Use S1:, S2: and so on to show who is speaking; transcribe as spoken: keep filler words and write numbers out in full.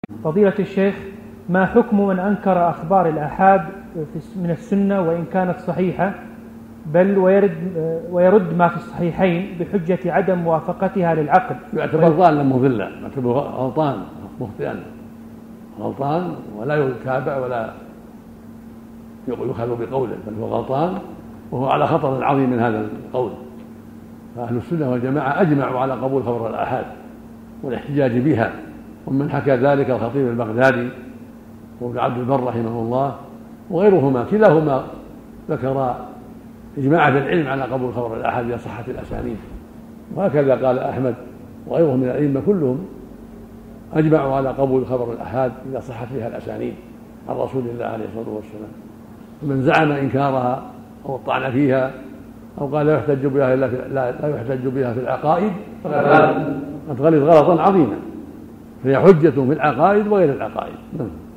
S1: فضيلة الشيخ، ما حكم من أنكر أخبار الآحاد من السنة وإن كانت صحيحة، بل ويرد, ويرد ما في الصحيحين بحجة عدم موافقتها للعقل؟
S2: يعتبر ضالا مضلا، يعتبر غلطان مخطئا غلطان، ولا يتابع ولا يؤخذ بقوله، بل هو غلطان وهو على خطر عظيم من هذا القول. فأهل السنة والجماعة أجمعوا على قبول خبر الآحاد والاحتجاج بها، ومن حكى ذلك الخطيب البغدادي وابن عبد البر رحمه الله وغيرهما، كلاهما ذكر إجماع العلم على قبول خبر الآحاد إذا صحت الأسانيد. وهكذا قال أحمد وغيره من الأئمة كلهم أجمعوا على قبول خبر الآحاد إذا صحت فيها الأسانيد عن رسول الله عليه الصلاة والسلام. فمن زعم إنكارها أو الطعن فيها أو قال لا يحتج بها إلا في لا يحتج بها في العقائد فقد غلط غلطا عظيما، فهي حجة في العقائد وغير العقائد.